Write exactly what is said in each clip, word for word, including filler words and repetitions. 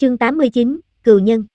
Chương tám mươi chín, Cừu Nhân.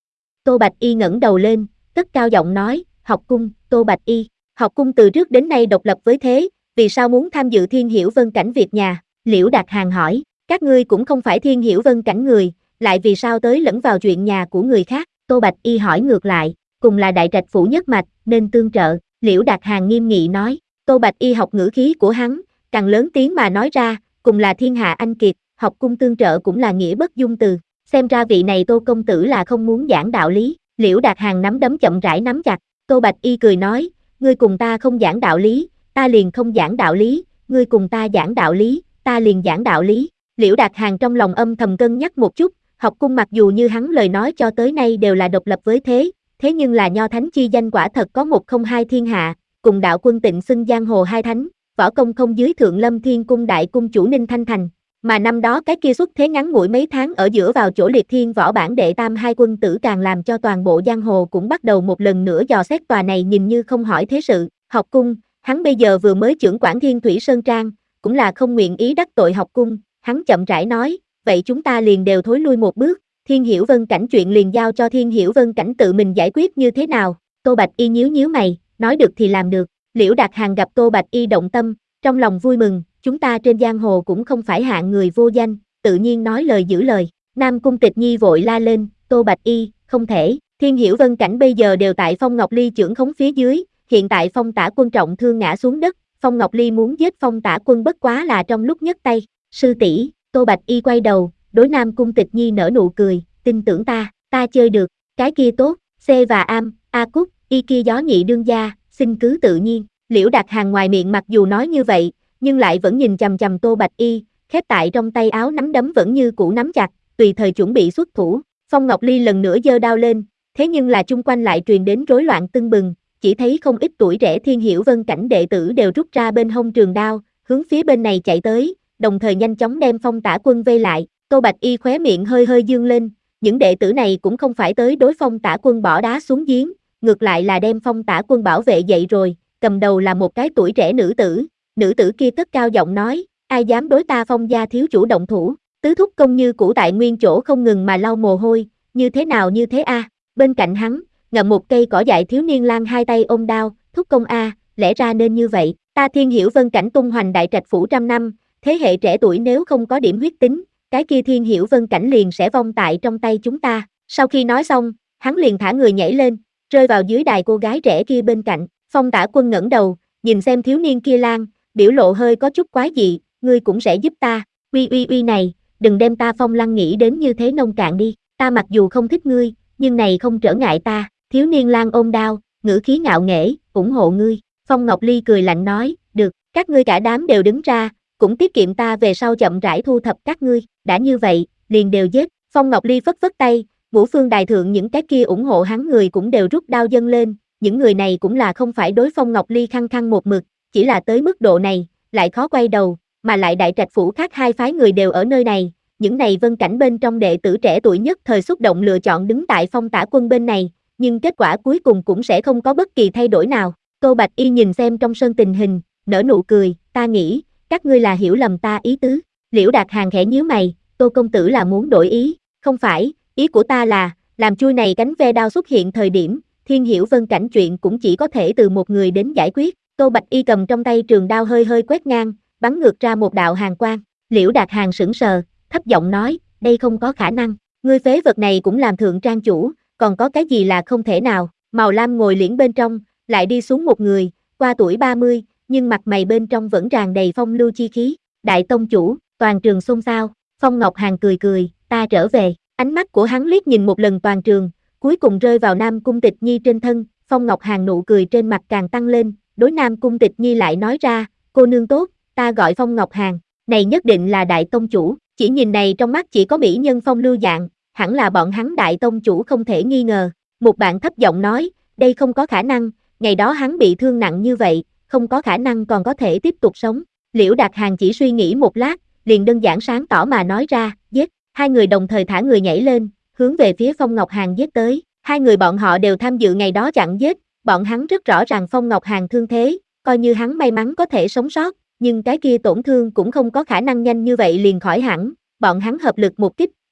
Tô Bạch Y ngẩng đầu lên, cất cao giọng nói, học cung, Tô Bạch Y. Học cung từ trước đến nay độc lập với thế, vì sao muốn tham dự Thiên Hiểu Vân Cảnh việc nhà? Liễu Đạt Hàng hỏi, các ngươi cũng không phải Thiên Hiểu Vân Cảnh người, lại vì sao tới lẫn vào chuyện nhà của người khác? Tô Bạch Y hỏi ngược lại, cùng là đại trạch phủ nhất mạch, nên tương trợ. Liễu Đạt Hàng nghiêm nghị nói, Tô Bạch Y học ngữ khí của hắn, càng lớn tiếng mà nói ra, cùng là thiên hạ anh kiệt, học cung tương trợ cũng là nghĩa bất dung từ. Xem ra vị này Tô công tử là không muốn giảng đạo lý. Liễu Đạt Hàng nắm đấm chậm rãi nắm chặt. Tô Bạch Y cười nói, ngươi cùng ta không giảng đạo lý, ta liền không giảng đạo lý, ngươi cùng ta giảng đạo lý, ta liền giảng đạo lý. Liễu Đạt Hàng trong lòng âm thầm cân nhắc một chút, học cung mặc dù như hắn lời nói cho tới nay đều là độc lập với thế, thế nhưng là nho thánh chi danh quả thật có một không hai thiên hạ, cùng đạo quân tịnh xưng giang hồ hai thánh, võ công không dưới Thượng Lâm Thiên Cung đại cung chủ Ninh Thanh Thành. Mà năm đó cái kia xuất thế ngắn ngủi mấy tháng ở giữa vào chỗ liệt thiên võ bản đệ tam hai quân tử càng làm cho toàn bộ giang hồ cũng bắt đầu một lần nữa dò xét tòa này nhìn như không hỏi thế sự, học cung, hắn bây giờ vừa mới trưởng quản Thiên Thủy Sơn Trang, cũng là không nguyện ý đắc tội học cung, hắn chậm rãi nói, vậy chúng ta liền đều thối lui một bước, Thiên Hiểu Vân Cảnh chuyện liền giao cho Thiên Hiểu Vân Cảnh tự mình giải quyết như thế nào? Tô Bạch Y nhíu nhíu mày, nói được thì làm được. Liễu Đạt Hàng gặp Tô Bạch Y động tâm, trong lòng vui mừng, chúng ta trên giang hồ cũng không phải hạng người vô danh, tự nhiên nói lời giữ lời. Nam Cung Tịch Nhi vội la lên, Tô Bạch Y, không thể, Thiên Hiểu Vân Cảnh bây giờ đều tại Phong Ngọc Ly trưởng khống phía dưới, hiện tại Phong Tả Quân trọng thương ngã xuống đất, Phong Ngọc Ly muốn giết Phong Tả Quân bất quá là trong lúc nhấc tay. Sư tỷ, Tô Bạch Y quay đầu, đối Nam Cung Tịch Nhi nở nụ cười, tin tưởng ta, ta chơi được, cái kia tốt, C và Am, A Cúc, Y kia gió nhị đương gia, xin cứ tự nhiên. Liễu Đạt Hàng ngoài miệng mặc dù nói như vậy, nhưng lại vẫn nhìn chằm chằm Tô Bạch Y, khép tại trong tay áo nắm đấm vẫn như cũ nắm chặt, tùy thời chuẩn bị xuất thủ. Phong Ngọc Ly lần nữa giơ đao lên, thế nhưng là chung quanh lại truyền đến rối loạn tưng bừng, chỉ thấy không ít tuổi trẻ Thiên Hiểu Vân Cảnh đệ tử đều rút ra bên hông trường đao, hướng phía bên này chạy tới, đồng thời nhanh chóng đem Phong Tả Quân vây lại. Tô Bạch Y khóe miệng hơi hơi dương lên, những đệ tử này cũng không phải tới đối Phong Tả Quân bỏ đá xuống giếng, ngược lại là đem Phong Tả Quân bảo vệ dậy rồi, cầm đầu là một cái tuổi trẻ nữ tử. Nữ tử kia cất cao giọng nói, ai dám đối ta Phong gia thiếu chủ động thủ? Tứ thúc công như cũ tại nguyên chỗ không ngừng mà lau mồ hôi, như thế nào như thế a? À? Bên cạnh hắn, ngậm một cây cỏ dại thiếu niên lang hai tay ôm đao, thúc công a, à, lẽ ra nên như vậy, ta Thiên Hiểu Vân Cảnh tung hoành đại trạch phủ trăm năm, thế hệ trẻ tuổi nếu không có điểm huyết tính, cái kia Thiên Hiểu Vân Cảnh liền sẽ vong tại trong tay chúng ta. Sau khi nói xong, hắn liền thả người nhảy lên, rơi vào dưới đài cô gái trẻ kia bên cạnh. Phong Tả Quân ngẩng đầu, nhìn xem thiếu niên kia lang, biểu lộ hơi có chút quái dị, ngươi cũng sẽ giúp ta, uy uy uy này, đừng đem ta Phong Lăng nghĩ đến như thế nông cạn đi, ta mặc dù không thích ngươi, nhưng này không trở ngại ta. Thiếu niên lang ôm đao, ngữ khí ngạo nghễ, ủng hộ ngươi. Phong Ngọc Ly cười lạnh nói, được, các ngươi cả đám đều đứng ra, cũng tiết kiệm ta về sau chậm rãi thu thập các ngươi, đã như vậy, liền đều giết. Phong Ngọc Ly phất phất tay, Ngũ Phương Đài thượng những cái kia ủng hộ hắn người cũng đều rút đao dâng lên, những người này cũng là không phải đối Phong Ngọc Ly khăng khăng một mực, chỉ là tới mức độ này, lại khó quay đầu, mà lại đại trạch phủ khác hai phái người đều ở nơi này, những này Vân Cảnh bên trong đệ tử trẻ tuổi nhất thời xúc động lựa chọn đứng tại Phong Tả Quân bên này, nhưng kết quả cuối cùng cũng sẽ không có bất kỳ thay đổi nào. Tô Bạch Y nhìn xem trong sân tình hình, nở nụ cười, ta nghĩ, các ngươi là hiểu lầm ta ý tứ. Liễu Đạt Hàng khẽ nhíu mày, Tô công tử là muốn đổi ý, không phải, ý của ta là, làm chui này cánh ve đao xuất hiện thời điểm, Thiên Hiểu Vân Cảnh chuyện cũng chỉ có thể từ một người đến giải quyết. Tô Bạch Y cầm trong tay trường đao hơi hơi quét ngang, bắn ngược ra một đạo hàn quang. Liễu Đạt Hàng sững sờ, thấp giọng nói, đây không có khả năng, ngươi phế vật này cũng làm thượng trang chủ, còn có cái gì là không thể nào? Màu lam ngồi liễn bên trong, lại đi xuống một người, qua tuổi ba mươi, nhưng mặt mày bên trong vẫn tràn đầy phong lưu chi khí. Đại tông chủ, toàn trường xôn xao. Phong Ngọc Hàn cười cười, ta trở về. Ánh mắt của hắn liếc nhìn một lần toàn trường, cuối cùng rơi vào Nam Cung Tịch Nhi trên thân. Phong Ngọc Hàn nụ cười trên mặt càng tăng lên, đối Nam Cung Tịch Nhi lại nói ra, cô nương tốt, ta gọi Phong Ngọc Hàn, này nhất định là đại tông chủ. Chỉ nhìn này trong mắt chỉ có mỹ nhân phong lưu dạng, hẳn là bọn hắn đại tông chủ không thể nghi ngờ. Một bạn thấp giọng nói, đây không có khả năng, ngày đó hắn bị thương nặng như vậy, không có khả năng còn có thể tiếp tục sống. Liễu Đạt Hàng chỉ suy nghĩ một lát, liền đơn giản sáng tỏ mà nói ra, giết. Hai người đồng thời thả người nhảy lên, hướng về phía Phong Ngọc Hàn giết tới. Hai người bọn họ đều tham dự ngày đó chặn giết, bọn hắn rất rõ ràng Phong Ngọc Hàn thương thế, coi như hắn may mắn có thể sống sót, nhưng cái kia tổn thương cũng không có khả năng nhanh như vậy liền khỏi hẳn. Bọn hắn hợp lực một kích,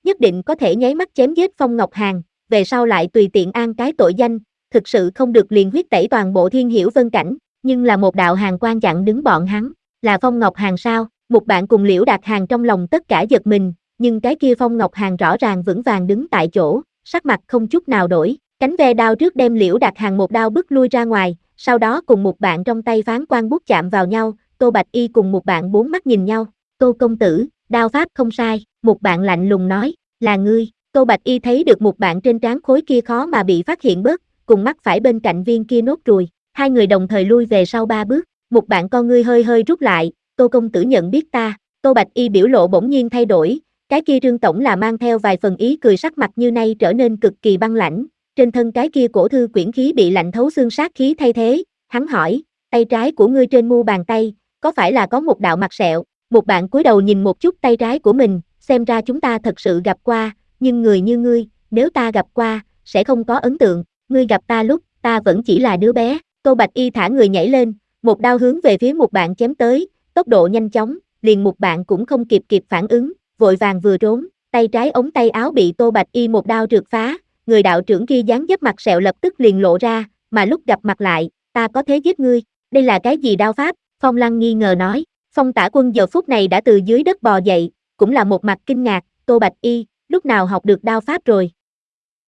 nhất định có thể nháy mắt chém giết Phong Ngọc Hàn, về sau lại tùy tiện an cái tội danh, thực sự không được liền huyết tẩy toàn bộ Thiên Hiểu Vân cảnh, nhưng là một đạo hàn quang chặn đứng bọn hắn, là Phong Ngọc Hàn sao? Một bạn cùng Liễu Đạt Hàn trong lòng tất cả giật mình, nhưng cái kia Phong Ngọc Hàn rõ ràng vững vàng đứng tại chỗ, sắc mặt không chút nào đổi, cánh ve đao trước đem Liễu Đạt Hàn một đao bức lui ra ngoài, sau đó cùng một bạn trong tay phán quan bút chạm vào nhau, Tô Bạch Y cùng một bạn bốn mắt nhìn nhau, Tô công tử, đao pháp không sai, một bạn lạnh lùng nói, là ngươi, Tô Bạch Y thấy được một bạn trên trán khối kia khó mà bị phát hiện bớt, cùng mắt phải bên cạnh viên kia nốt ruồi, hai người đồng thời lui về sau ba bước, một bạn con ngươi hơi hơi rút lại, Tô công tử nhận biết ta, Tô Bạch Y biểu lộ bỗng nhiên thay đổi, cái kia Trương tổng là mang theo vài phần ý cười, sắc mặt như nay trở nên cực kỳ băng lãnh, trên thân cái kia cổ thư quyển khí bị lạnh thấu xương sát khí thay thế, hắn hỏi, tay trái của ngươi trên mu bàn tay, có phải là có một đạo mặt sẹo, một bạn cúi đầu nhìn một chút tay trái của mình, xem ra chúng ta thật sự gặp qua, nhưng người như ngươi, nếu ta gặp qua, sẽ không có ấn tượng, ngươi gặp ta lúc, ta vẫn chỉ là đứa bé, Tô Bạch Y thả người nhảy lên, một đao hướng về phía một bạn chém tới, tốc độ nhanh chóng, liền một bạn cũng không kịp kịp phản ứng, vội vàng vừa trốn, tay trái ống tay áo bị Tô Bạch Y một đao trượt phá, người đạo trưởng kia dáng dấp mặt sẹo lập tức liền lộ ra, mà lúc gặp mặt lại, ta có thế giết ngươi, đây là cái gì đao pháp, Phong Lăng nghi ngờ nói, Phong Tả Quân giờ phút này đã từ dưới đất bò dậy, cũng là một mặt kinh ngạc, Tô Bạch Y, lúc nào học được đao pháp rồi,